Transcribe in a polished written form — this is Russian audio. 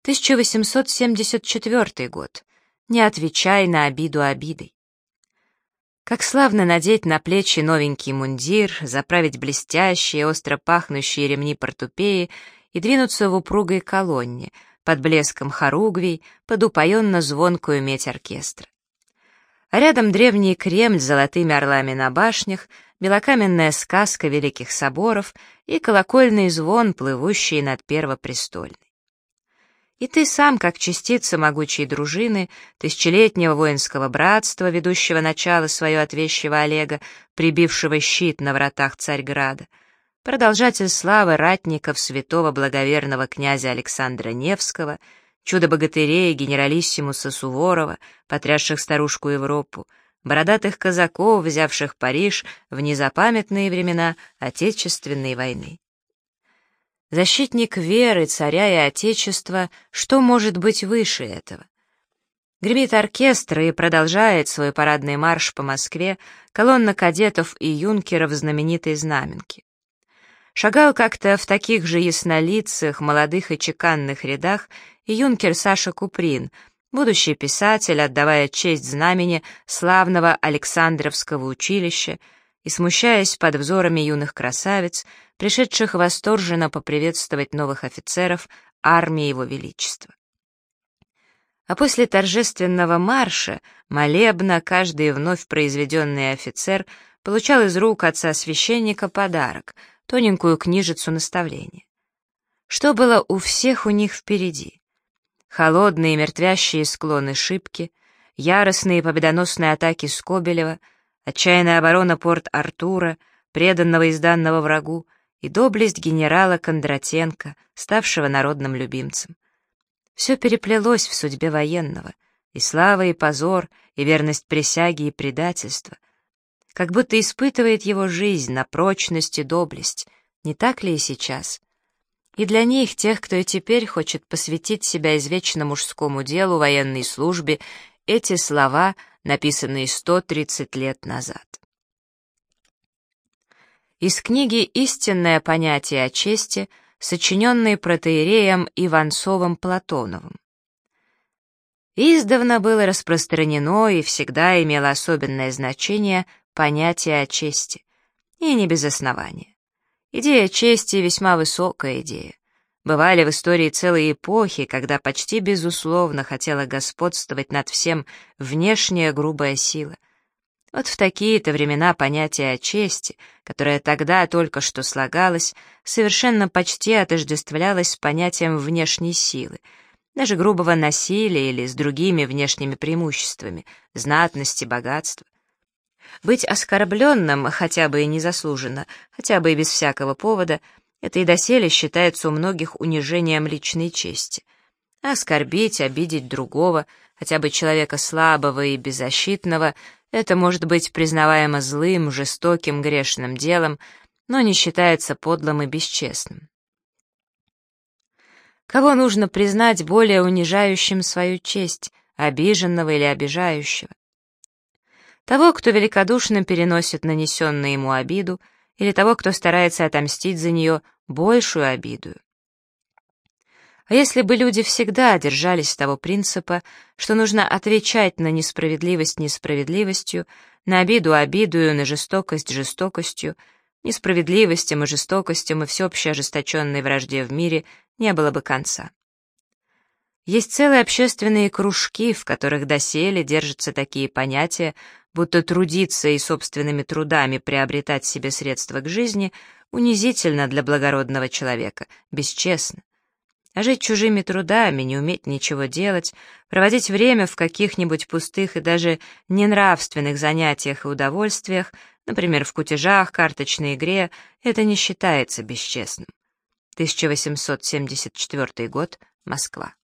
1874 год. Не отвечай на обиду обидой. Как славно надеть на плечи новенький мундир, заправить блестящие, остро пахнущие ремни портупеи и двинуться в упругой колонне, под блеском хоругвий, под упоенно-звонкую медь оркестра. А рядом древний Кремль с золотыми орлами на башнях, белокаменная сказка великих соборов и колокольный звон, плывущий над Первопрестольной. И ты сам, как частица могучей дружины, тысячелетнего воинского братства, ведущего начало свое от вещего Олега, прибившего щит на вратах Царьграда, продолжатель славы ратников святого благоверного князя Александра Невского, чудо-богатырей генералиссимуса Суворова, потрясших старушку Европу, бородатых казаков, взявших Париж в незапамятные времена Отечественной войны. Защитник веры, царя и отечества, что может быть выше этого? Гремит оркестр и продолжает свой парадный марш по Москве колонна кадетов и юнкеров знаменитой Знаменки. Шагал как-то в таких же яснолицых, молодых и чеканных рядах и юнкер Саша Куприн, будущий писатель, отдавая честь знамени славного Александровского училища, и, смущаясь под взорами юных красавиц, пришедших восторженно поприветствовать новых офицеров армии Его Величества. А после торжественного марша, молебна, каждый вновь произведенный офицер получал из рук отца-священника подарок, тоненькую книжицу наставления. Что было у всех у них впереди? Холодные мертвящие склоны Шипки, яростные победоносные атаки Скобелева, отчаянная оборона Порт-Артура, преданного и сданного врагу, и доблесть генерала Кондратенко, ставшего народным любимцем. Все переплелось в судьбе военного, и слава, и позор, и верность присяге, и предательство. Как будто испытывает его жизнь на прочность и доблесть, не так ли и сейчас? И для них, тех, кто и теперь хочет посвятить себя извечно мужскому делу, военной службе, эти слова, написанные 130 лет назад. Из книги «Истинное понятие о чести», сочиненной протоиереем Иванцовым Платоновым. Издавна было распространено и всегда имело особенное значение понятие о чести, и не без основания. Идея чести — весьма высокая идея. Бывали в истории целые эпохи, когда почти безусловно хотела господствовать над всем внешняя грубая сила. Вот в такие-то времена понятие о чести, которое тогда только что слагалось, совершенно почти отождествлялось с понятием внешней силы, даже грубого насилия или с другими внешними преимуществами, знатности, богатства. Быть оскорбленным, хотя бы и незаслуженно, хотя бы и без всякого повода, это и доселе считается у многих унижением личной чести. А оскорбить, обидеть другого, хотя бы человека слабого и беззащитного, это может быть признаваемо злым, жестоким, грешным делом, но не считается подлым и бесчестным. Кого нужно признать более унижающим свою честь, обиженного или обижающего? Того, кто великодушно переносит нанесенную ему обиду, или того, кто старается отомстить за нее большую обиду. А если бы люди всегда держались того принципа, что нужно отвечать на несправедливость несправедливостью, на обиду обидою, на жестокость жестокостью, несправедливостям и жестокостям и всеобщей ожесточенной вражде в мире не было бы конца. Есть целые общественные кружки, в которых доселе держатся такие понятия, будто трудиться и собственными трудами приобретать себе средства к жизни унизительно для благородного человека, бесчестно. А жить чужими трудами, не уметь ничего делать, проводить время в каких-нибудь пустых и даже ненравственных занятиях и удовольствиях, например, в кутежах, карточной игре, это не считается бесчестным. 1874 год, Москва.